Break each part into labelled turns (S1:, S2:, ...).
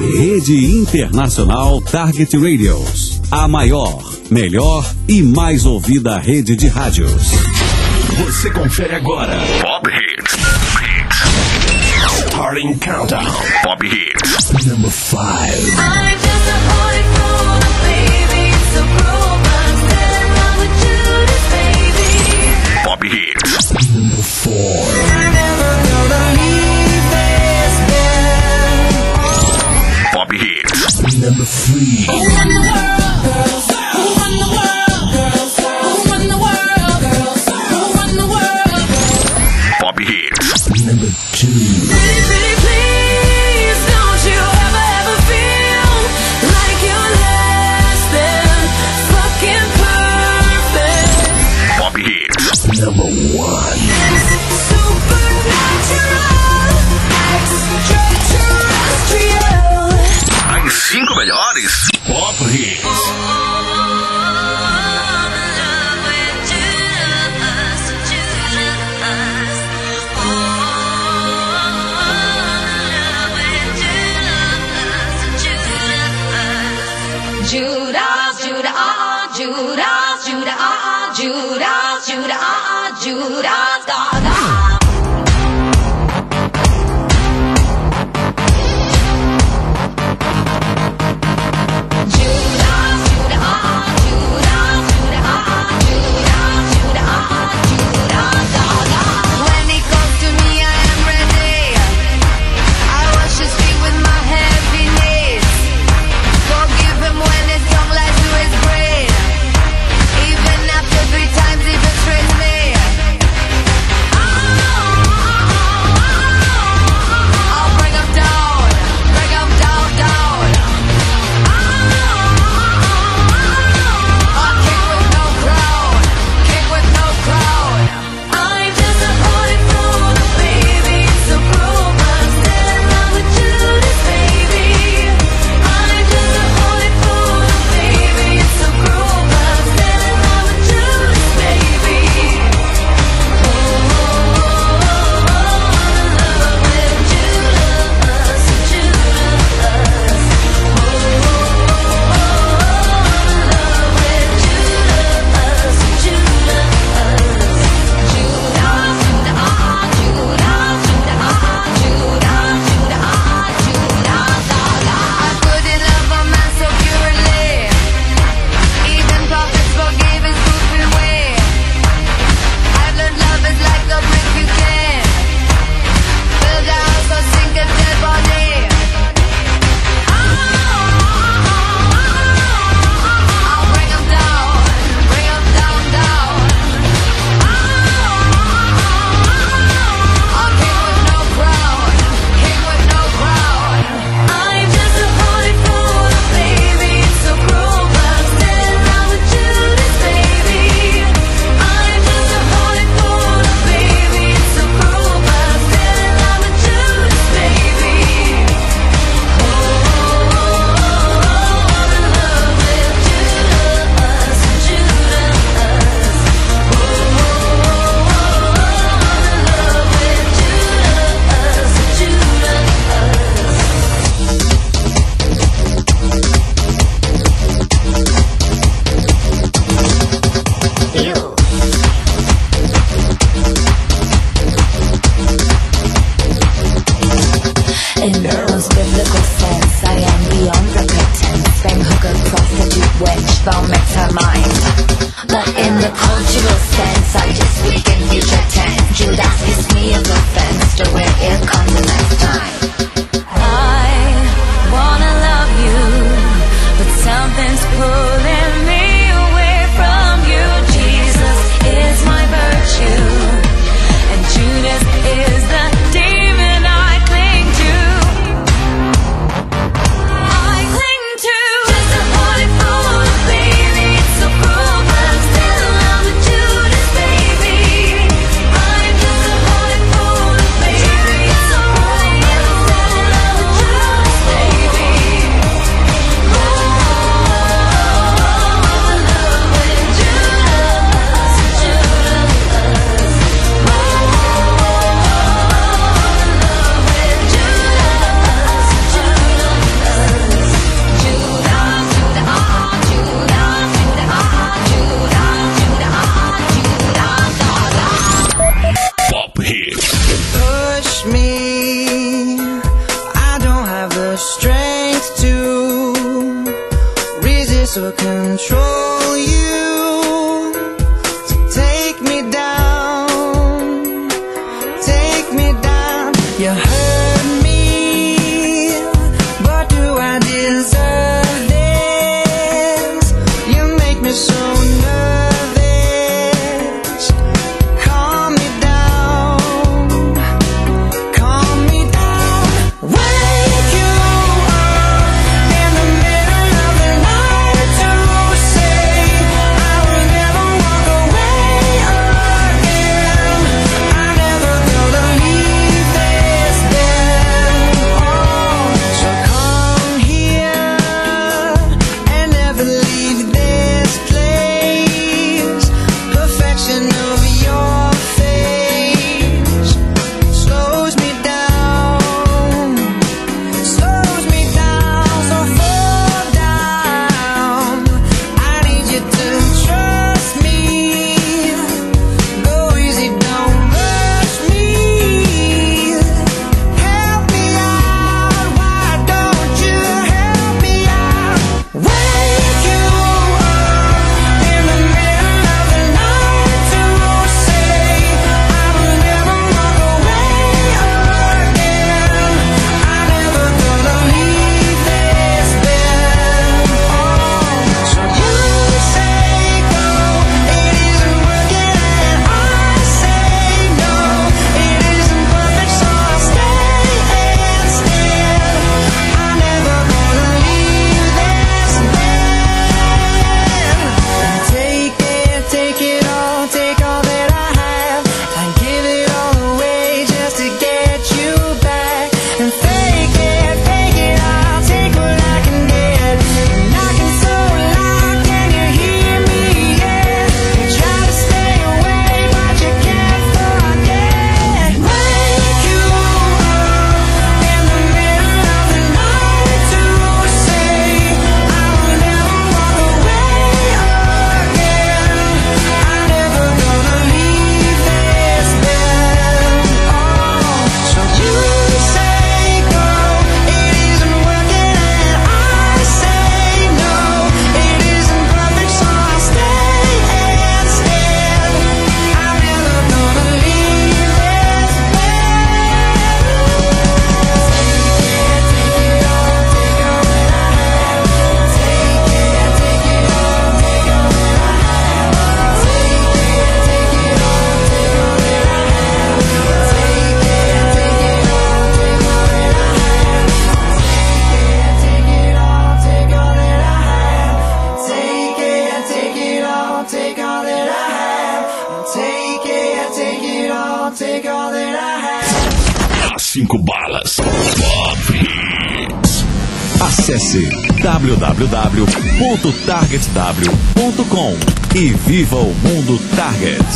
S1: Rede Internacional Target Radios. A maior, melhor e mais ouvida rede de rádios.
S2: Você confere agora Pop Hits. Starting Countdown. Pop Hits. Number 5.
S3: I'm disappointed for the baby. So cruel, but still in love with Judas, baby.
S2: Pop Hits. Number 4.
S3: You're never gonna leave this bed.
S2: Pop Hits. Number 3.
S3: Who run the world, girls? Who run the world, girls? Who run the world, girls? Who run the world, girls?
S2: Pop Hits. Number 2.
S3: Pretty, pretty, please, don't you ever feel like you're less than fucking perfect.
S2: Pop Hits. Number 1.
S3: Supernatural, extraterrestrial.
S2: As 5 melhores Pop Hits.
S3: Judas, Judas, Judas, Judas, Judas, Judas, Judas, Gaga.
S4: control you. So take me down, take me down. You hurt me, but do I deserve this? You make me so nervous. Calm me down, calm me down. Wake you up in the middle of the night to say I will never walk away again. I'm never gonna leave this bed. Oh, so come here and never leave this place. Perfection of your face slows me down, slows me down. So fall down. I need you to trust me. Go easy, don't rush me. Help me out, why don't you help me out? Wake you up in the middle of the night to say I will never walk away again. I'm never gonna leave this bed. Oh, so you say go, it isn't working, and I say no, it isn't perfect, so I'll stay instead. I'm never gonna leave this bed. Take it all, take all that I have, and give it all away just to get you back. And fake it, I'll take what I can get. Knocking so loud, can you hear me? Yeah, you try to stay away, but you can't forget. Wake you up in the middle of the night to say I will never walk away again. I'm never gonna leave this bed. Oh, so you say go, it isn't working, and I say no, it isn't perfect, so I'll stay instead. I'm never gonna leave this take all that I have. Take it all, take all that I have.
S2: As 5 balas. Top Hits.
S1: Acesse www.targetw.com e viva o mundo Target.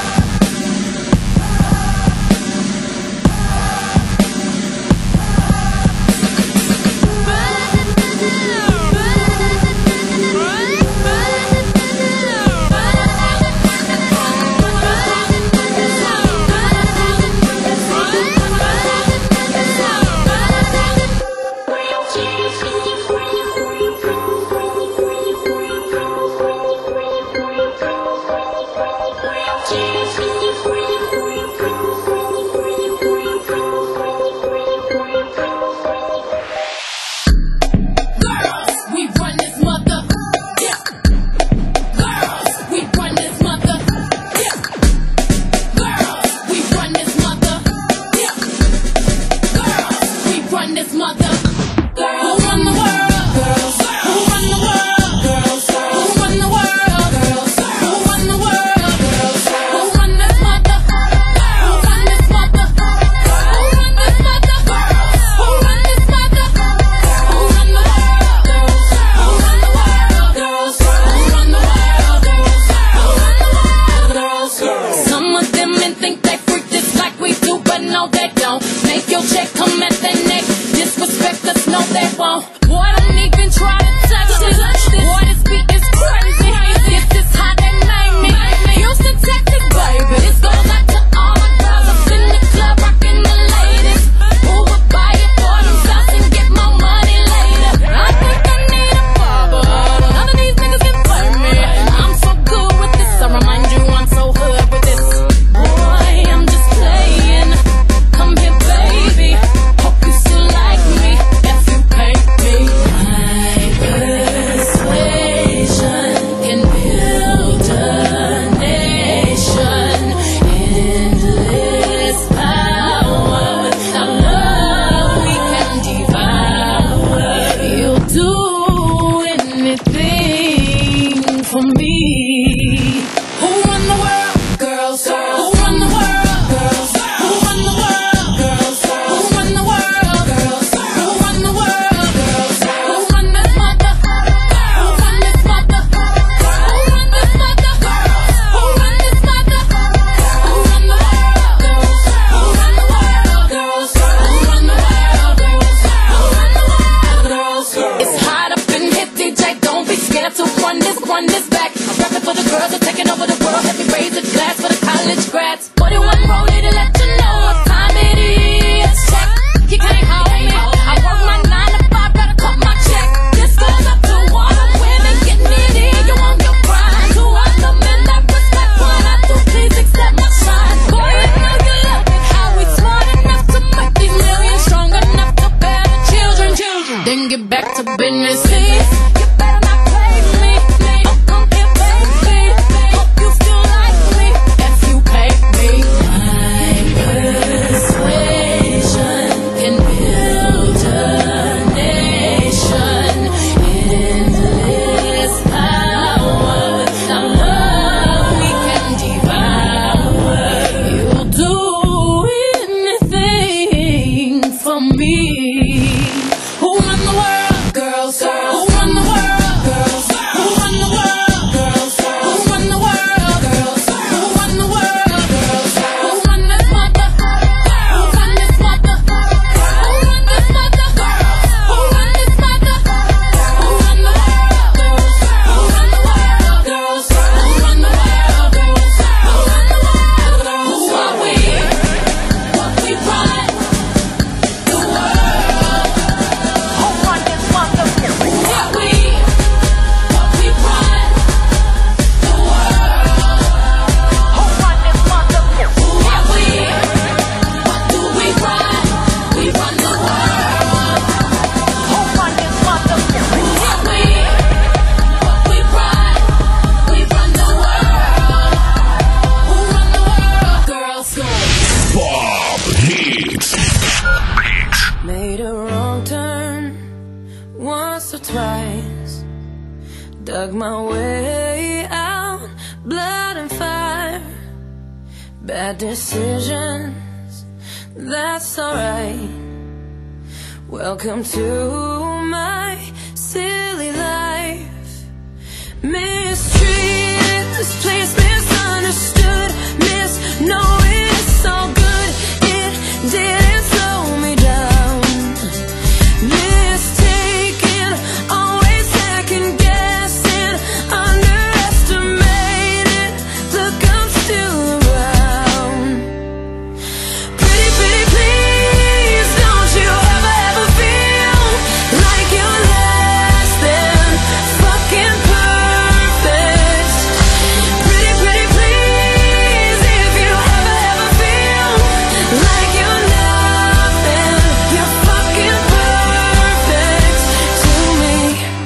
S3: We run this mother. Yeah. Girls, we run this mother. Yeah. Girls, we run this mother. Yeah. Girls, we run this mother. Who run the world? Girls. Who run the world? Girls. Who run the world? Girls. Who run the world? Girls. Who run this mother? Who run this mother? Who run this mother? Who run this mother? Who run the world? Girls. Who run the world? Girls. Who run the world? Girls. Who run the world? Girls. Some of them men think they freak just like we do, but no they don't. Make your check come at their neck. Disrespect us, no they won't. Boy, don't even try to touch this. Boy, this beat is crazy. This is how they made me. Houston, Texas, baby. This goes out to all my girls up in the club, rockin' the ladies. Who would buy it for themselves and get more money later? I think I need a barber. None of these niggas get paid.
S5: dug my way out, blood and fire, bad decisions, that's alright. Welcome to my silly life. Mistreated, this place misunderstood, knowing it's all good, it didn't slow me down. Mistaken, always second guessing, underestimated, look, I'm still around. Pretty, pretty, please, don't you ever feel like you're less than fucking perfect. Pretty, pretty, please, if you ever feel like you're nothing, you're fucking perfect to me.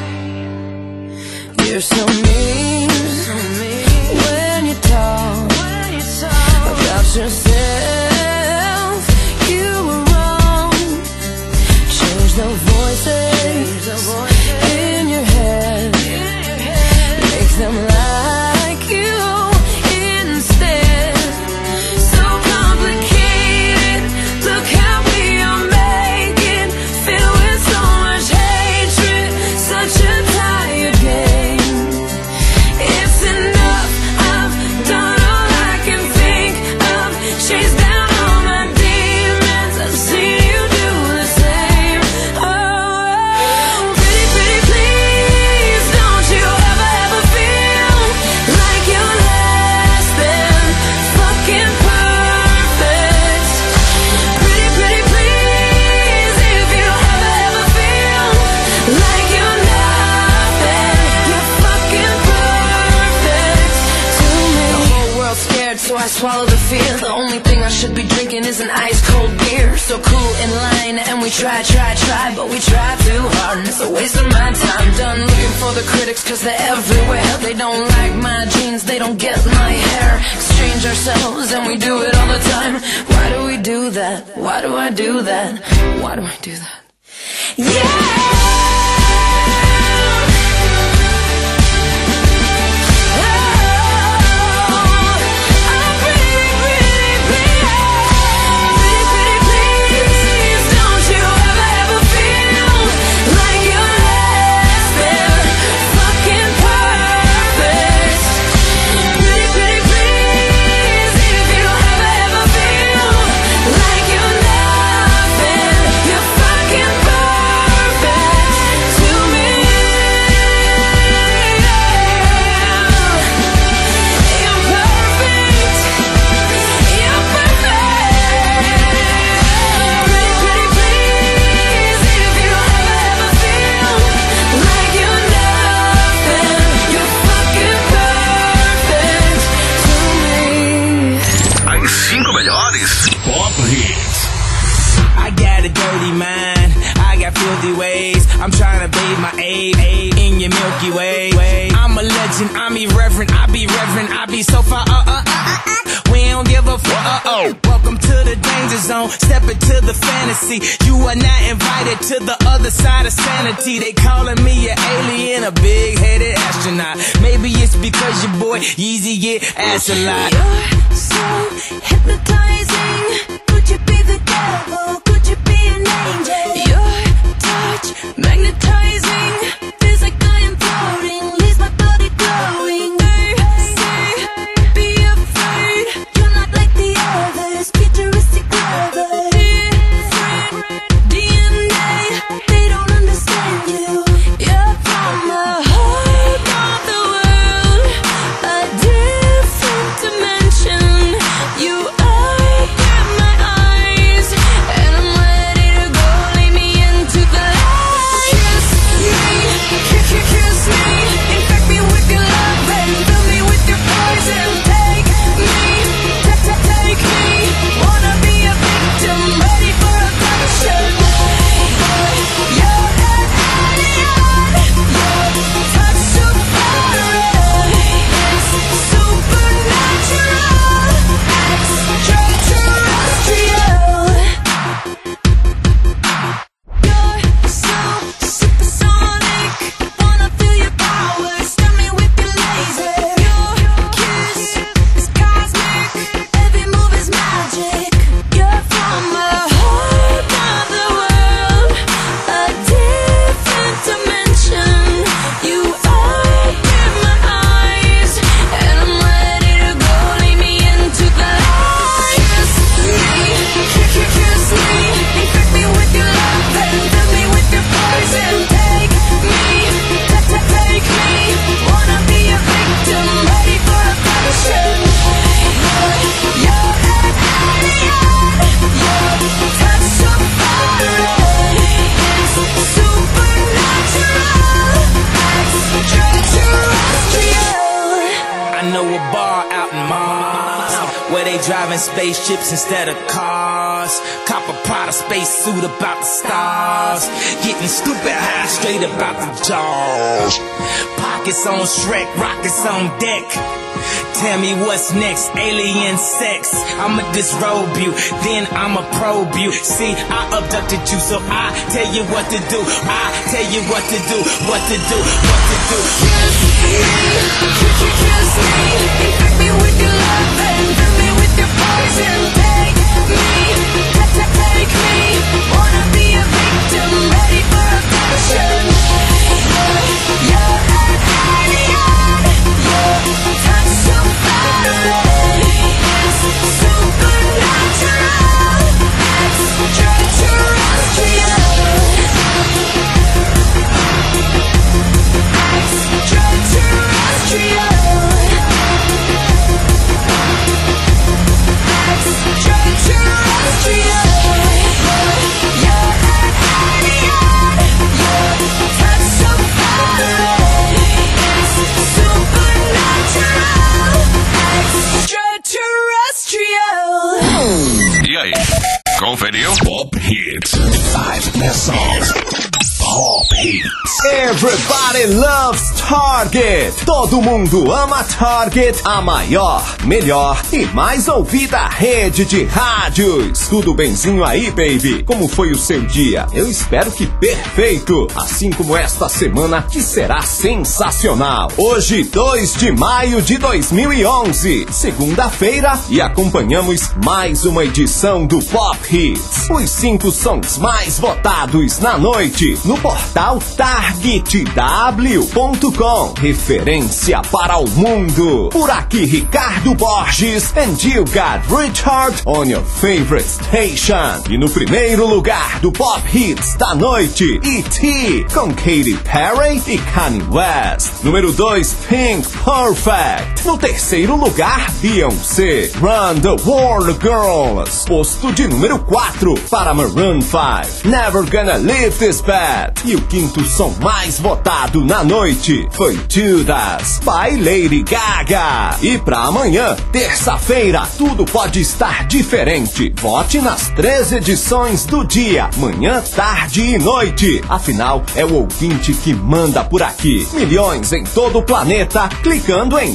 S5: You're so mean when you talk about yourself. You were wrong. Change the voices in your head, make them like you instead. So complicated, look how we are making, filled with so much hatred, such a tired game. It's enough, I've done all I can think of, chased down all my demons, I've seen you do the same. Oh, pretty, pretty, please, don't you ever feel like you're less than fucking perfect. Pretty, pretty, please, if you ever feel like you're nothing, you're fucking perfect to me. The whole world's scared, so I swallow the fear. The only thing I should be drinking is an ice cold beer. So cool in line, and we try, but we try too hard, and it's a waste of my time. Done looking for the critics, cause they're everywhere. They don't like my jeans, they don't get my hair. Exchange ourselves, and we do it all the time. Why do we do that? Why do I do that? Why do I do that?
S2: As 5 melhores Pop Hits.
S6: I got a dirty mind, I got filthy ways. I'm trying to bathe my aid in your Milky Way. I'm a legend, I'm irreverent, I be reverent, I be so far. We don't give a fuck. Welcome to the danger zone, step into the fantasy. You are not invited to the other side of sanity. They calling me an alien, a big-headed astronaut. Maybe it's because your boy Yeezy get asked a lot.
S5: You're so hypnotizing. Could you be the devil? Could you be an angel? Your touch magnetizing. Feels like I am floating. Leaves my body glowing. They say, be afraid. You're not like the others. Futuristic lovers. Different DNA. They don't understand you. You're from the heart of the world. A different dimension. You are my
S6: spaceships instead of cars. Cop a Prada spacesuit about the stars. Getting stupid high straight about the jaws. Pockets on Shrek, rockets on deck. Tell me what's next, alien sex. I'ma disrobe you, then I'ma probe you. See, I abducted you, so I tell you what to do. I tell you what to do, what to do, what to do.
S5: Kiss me, infect me with your love and fill me with your poison. Take me, wanna be a victim, ready for affection. You're an alien, your touch so fiery, it's supernatural, extraterrestrial.
S2: E aí, conferiu? Pop Hits. 5 best songs. Pop Hits.
S7: Everybody loves Target. Todo mundo ama Target, a maior, melhor e mais ouvida rede de rádios. Tudo benzinho aí, baby? Como foi o seu dia? Eu espero que perfeito, assim como esta semana que será sensacional. Hoje, 2 de maio de 2011, segunda-feira, e acompanhamos mais uma edição do Pop Hits. Os 5 sons mais votados na noite no portal targetw.com. Referência para o mundo. Por aqui, Ricardo Borges, and you got Richard on your favorite station. E no primeiro lugar do Pop Hits da noite, E.T. com Katy Perry e Kanye West. Número 2, Pink Perfect. No terceiro lugar, Beyoncé, Run the World Girls. Posto de número 4 para Maroon 5, Never Gonna Leave This Bed. E o quinto som mais votado na noite foi Judas, by Lady Gaga. E pra amanhã, terça-feira, tudo pode estar diferente. Vote nas 3 edições do dia, manhã, tarde e noite. Afinal, é o ouvinte que manda por aqui. Milhões em todo o planeta, clicando em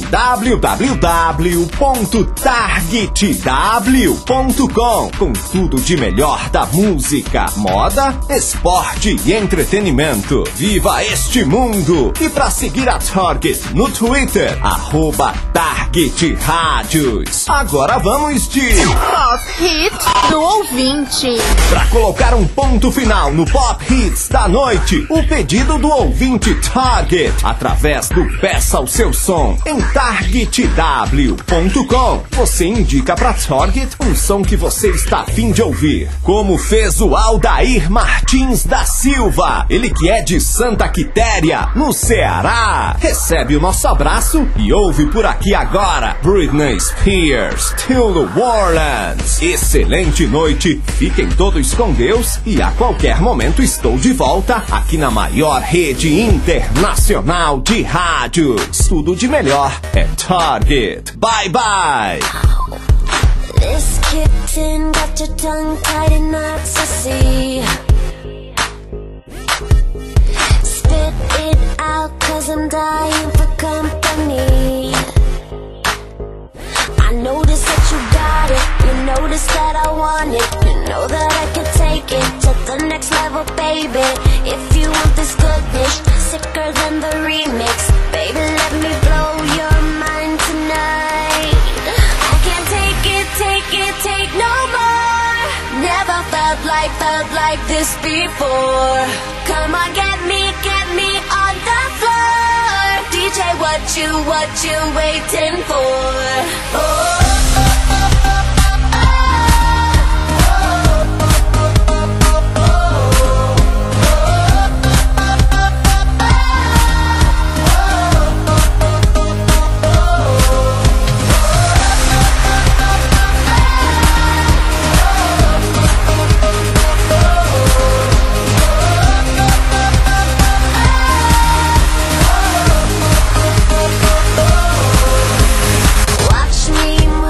S7: www.targetw.com, com tudo de melhor da música, moda, esporte e entretenimento. Viva este mundo! E para seguir a Target no Twitter, @TargetRádios. Agora vamos de
S8: Pop Hits do ouvinte.
S7: Para colocar um ponto final no Pop Hits da noite, o pedido do ouvinte Target, através do Peça o Seu Som em targetw.com. Você indica para Target um som que você está a fim de ouvir, como fez o Aldair Martins da Silva, ele que é de Santa Quitéria, no Ceará. Recebe o nosso abraço e ouve por aqui agora Britney Spears, Till New Orleans. Excelente noite, fiquem todos com Deus e a qualquer momento estou de volta aqui na maior rede internacional de rádios. Tudo de melhor é Target. Bye bye!
S5: This kitten got your tongue tied in knots, I see. Spit it out, 'cause I'm dying for company. I notice that you got it, you notice that I want it, you know that I can take it to the next level, baby. If you want this goodness, sicker than the remix, baby, let me blow your mind tonight. I can't take it, take no more. Never felt like this before. Come on, get me on the floor. DJ, what you waiting for? Oh. Watch me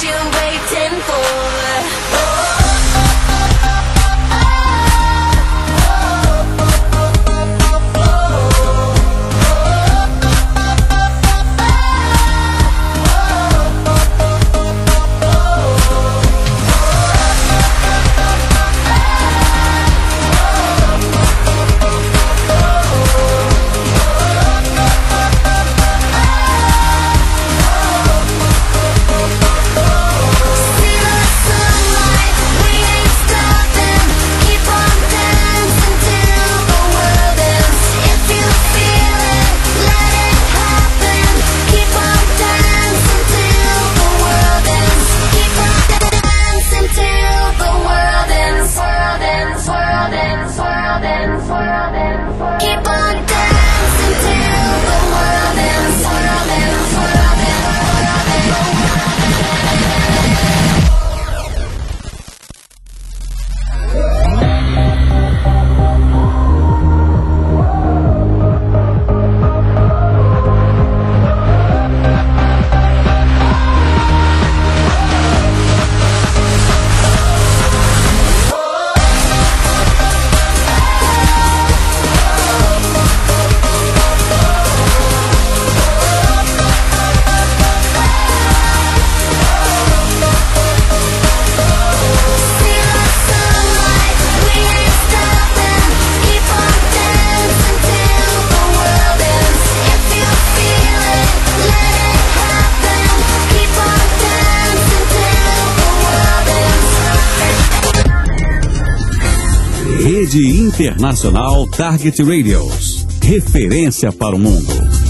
S5: you waiting for?
S1: Rede Internacional Target Radios. Referência para o mundo.